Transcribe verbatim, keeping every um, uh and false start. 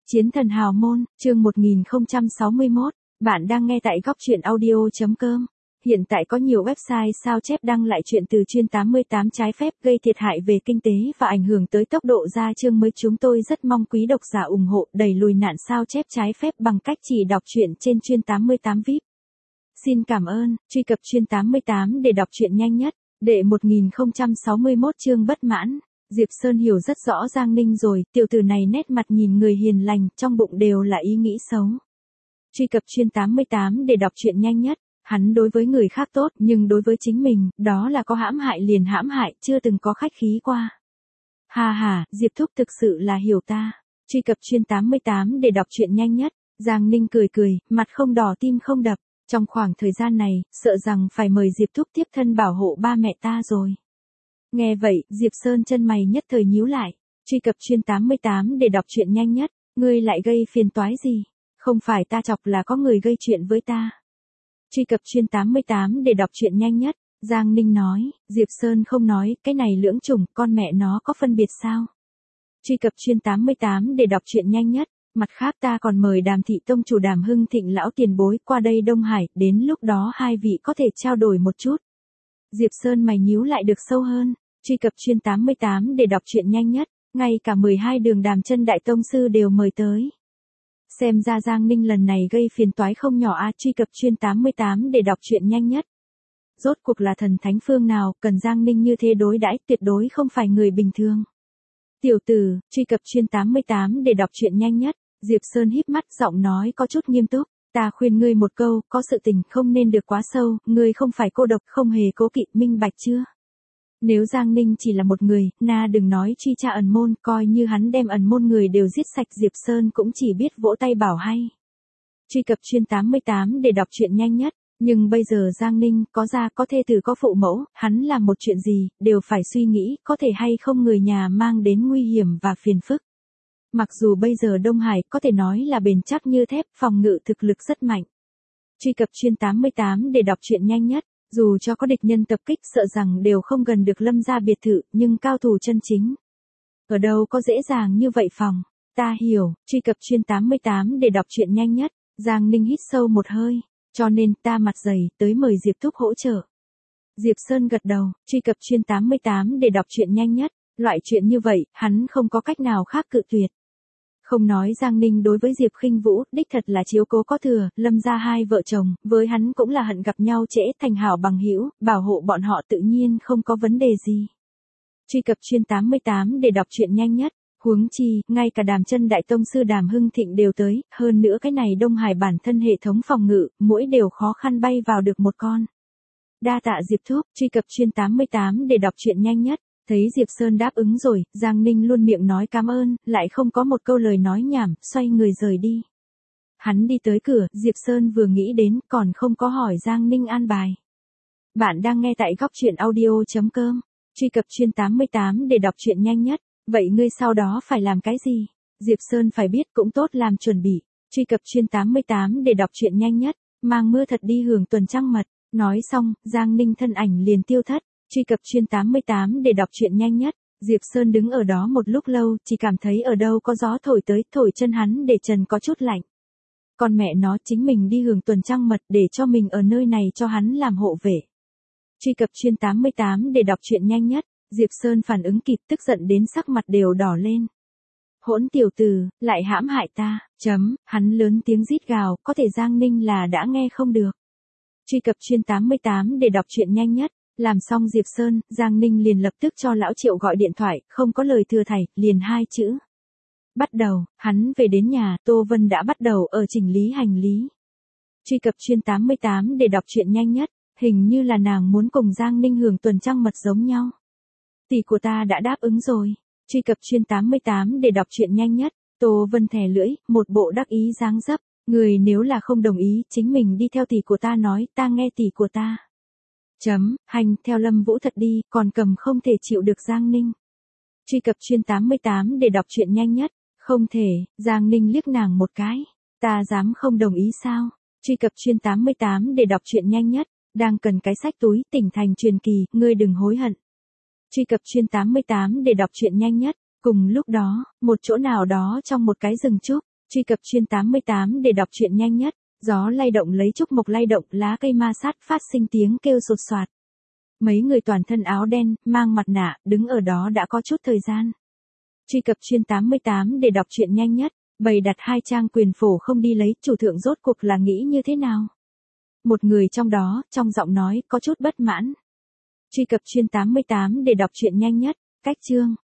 Chiến thần hào môn, chương một nghìn không trăm sáu mươi mốt, bạn đang nghe tại góc truyện audio.com. Hiện tại có nhiều website sao chép đăng lại chuyện từ chuyên tám mươi tám trái phép gây thiệt hại về kinh tế và ảnh hưởng tới tốc độ ra chương mới. Chúng tôi rất mong quý độc giả ủng hộ đẩy lùi nạn sao chép trái phép bằng cách chỉ đọc truyện trên chuyên tám mươi tám vi ai pi. Xin cảm ơn, truy cập chuyên tám mươi tám để đọc truyện nhanh nhất. Đệ một nghìn không trăm sáu mươi mốt chương bất mãn. Diệp Sơn hiểu rất rõ Giang Ninh rồi, tiểu tử này nét mặt nhìn người hiền lành, trong bụng đều là ý nghĩ xấu. Truy cập chuyên tám mươi tám để đọc truyện nhanh nhất. Hắn đối với người khác tốt, nhưng đối với chính mình, đó là có hãm hại liền hãm hại, chưa từng có khách khí qua. Ha ha, Diệp Thúc thực sự là hiểu ta. Truy cập chuyên tám mươi tám để đọc truyện nhanh nhất. Giang Ninh cười cười, mặt không đỏ tim không đập. Trong khoảng thời gian này, sợ rằng phải mời Diệp Thúc tiếp thân bảo hộ ba mẹ ta rồi. Nghe vậy, Diệp Sơn chân mày nhất thời nhíu lại. Truy cập chuyên tám mươi tám để đọc truyện nhanh nhất. Ngươi lại gây phiền toái gì? Không phải ta chọc là có người gây chuyện với ta. Truy cập chuyên tám mươi tám để đọc truyện nhanh nhất. Giang Ninh nói, Diệp Sơn không nói, cái này lưỡng chủng, con mẹ nó có phân biệt sao? Truy cập chuyên tám mươi tám để đọc truyện nhanh nhất. Mặt khác ta còn mời Đàm thị tông chủ Đàm Hưng Thịnh lão tiền bối qua đây Đông Hải, đến lúc đó hai vị có thể trao đổi một chút. Diệp Sơn mày nhíu lại được sâu hơn. Truy cập chuyên tám mươi tám để đọc truyện nhanh nhất. Ngay cả mười hai đường Đàm chân đại tông sư đều mời tới. Xem ra Giang Ninh lần này gây phiền toái không nhỏ a. Truy cập chuyên tám mươi tám để đọc truyện nhanh nhất. Rốt cuộc là thần thánh phương nào, cần Giang Ninh như thế đối đãi, tuyệt đối không phải người bình thường. Tiểu tử, truy cập chuyên tám mươi tám để đọc truyện nhanh nhất. Diệp Sơn híp mắt, giọng nói có chút nghiêm túc. Ta khuyên ngươi một câu, có sự tình không nên được quá sâu, ngươi không phải cô độc, không hề cố kỵ, minh bạch chưa? Nếu Giang Ninh chỉ là một người, na đừng nói truy tra ẩn môn, coi như hắn đem ẩn môn người đều giết sạch, Diệp Sơn cũng chỉ biết vỗ tay bảo hay. Truy cập chuyên tám mươi tám để đọc truyện nhanh nhất. Nhưng bây giờ Giang Ninh có gia có thê tử có phụ mẫu, hắn làm một chuyện gì, đều phải suy nghĩ có thể hay không người nhà mang đến nguy hiểm và phiền phức. Mặc dù bây giờ Đông Hải có thể nói là bền chắc như thép, phòng ngự thực lực rất mạnh. Truy cập chuyên tám mươi tám để đọc truyện nhanh nhất. Dù cho có địch nhân tập kích sợ rằng đều không gần được Lâm gia biệt thự, nhưng cao thủ chân chính. Ở đâu có dễ dàng như vậy phòng. Ta hiểu, truy cập chuyên tám mươi tám để đọc truyện nhanh nhất. Giang Ninh hít sâu một hơi. Cho nên ta mặt dày, tới mời Diệp Thúc hỗ trợ. Diệp Sơn gật đầu, truy cập chuyên tám mươi tám để đọc truyện nhanh nhất. Loại chuyện như vậy, hắn không có cách nào khác cự tuyệt. Không nói Giang Ninh đối với Diệp Khinh Vũ, đích thật là chiếu cố có thừa, Lâm gia hai vợ chồng, với hắn cũng là hận gặp nhau trễ, thành hảo bằng hữu, bảo hộ bọn họ tự nhiên không có vấn đề gì. Truy cập chuyên tám mươi tám để đọc truyện nhanh nhất. Huống chi, ngay cả Đàm chân đại tông sư Đàm Hưng Thịnh đều tới, hơn nữa cái này Đông Hải bản thân hệ thống phòng ngự, mỗi đều khó khăn bay vào được một con. Đa tạ Diệp Thúc, truy cập chuyên tám mươi tám để đọc truyện nhanh nhất. Thấy Diệp Sơn đáp ứng rồi, Giang Ninh luôn miệng nói cảm ơn, lại không có một câu lời nói nhảm, xoay người rời đi. Hắn đi tới cửa, Diệp Sơn vừa nghĩ đến, còn không có hỏi Giang Ninh an bài. Bạn đang nghe tại góc truyện audio.com. Truy cập chuyên tám mươi tám để đọc truyện nhanh nhất. Vậy ngươi sau đó phải làm cái gì? Diệp Sơn phải biết cũng tốt làm chuẩn bị. Truy cập chuyên tám mươi tám để đọc truyện nhanh nhất. Mang mưa thật đi hưởng tuần trăng mật. Nói xong, Giang Ninh thân ảnh liền tiêu thất. Truy cập chuyên tám mươi tám để đọc truyện nhanh nhất. Diệp Sơn đứng ở đó một lúc lâu, chỉ cảm thấy ở đâu có gió thổi tới, thổi chân hắn để trần có chút lạnh. Con mẹ nó, chính mình đi hưởng tuần trăng mật để cho mình ở nơi này cho hắn làm hộ vệ. Truy cập chuyên tám mươi tám để đọc truyện nhanh nhất. Diệp Sơn phản ứng kịp, tức giận đến sắc mặt đều đỏ lên. Hỗn tiểu tử, lại hãm hại ta, chấm, hắn lớn tiếng rít gào, có thể Giang Ninh là đã nghe không được. Truy cập chuyên tám mươi tám để đọc truyện nhanh nhất. Làm xong Diệp Sơn, Giang Ninh liền lập tức cho lão Triệu gọi điện thoại, không có lời thừa thảy, liền hai chữ. Bắt đầu, hắn về đến nhà, Tô Vân đã bắt đầu ở chỉnh lý hành lý. Truy cập chuyên tám mươi tám để đọc truyện nhanh nhất. Hình như là nàng muốn cùng Giang Ninh hưởng tuần trăng mật giống nhau. Tỷ của ta đã đáp ứng rồi. Truy cập chuyên tám mươi tám để đọc truyện nhanh nhất. Tô Vân thè lưỡi, một bộ đắc ý dáng dấp. Người nếu là không đồng ý, chính mình đi theo tỷ của ta nói, ta nghe tỷ của ta. Chấm, hành, theo Lâm Vũ thật đi, còn cầm không thể chịu được Giang Ninh. Truy cập chuyên tám mươi tám để đọc truyện nhanh nhất. Không thể, Giang Ninh liếc nàng một cái. Ta dám không đồng ý sao? Truy cập chuyên tám mươi tám để đọc truyện nhanh nhất. Đang cần cái sách túi, tỉnh thành truyền kỳ, ngươi đừng hối hận. Truy cập chuyên tám mươi tám để đọc truyện nhanh nhất. Cùng lúc đó, một chỗ nào đó trong một cái rừng trúc, Truy cập chuyên tám mươi tám để đọc truyện nhanh nhất. Gió lay động lấy trúc mộc lay động, lá cây ma sát phát sinh tiếng kêu sột soạt. Mấy người toàn thân áo đen, mang mặt nạ, đứng ở đó đã có chút thời gian. Truy cập chuyên tám mươi tám để đọc truyện nhanh nhất. Bày đặt hai trang quyền phổ không đi lấy, chủ thượng rốt cuộc là nghĩ như thế nào? Một người trong đó, trong giọng nói, có chút bất mãn. Truy cập chuyên tám mươi tám để đọc truyện nhanh nhất. Cách chương.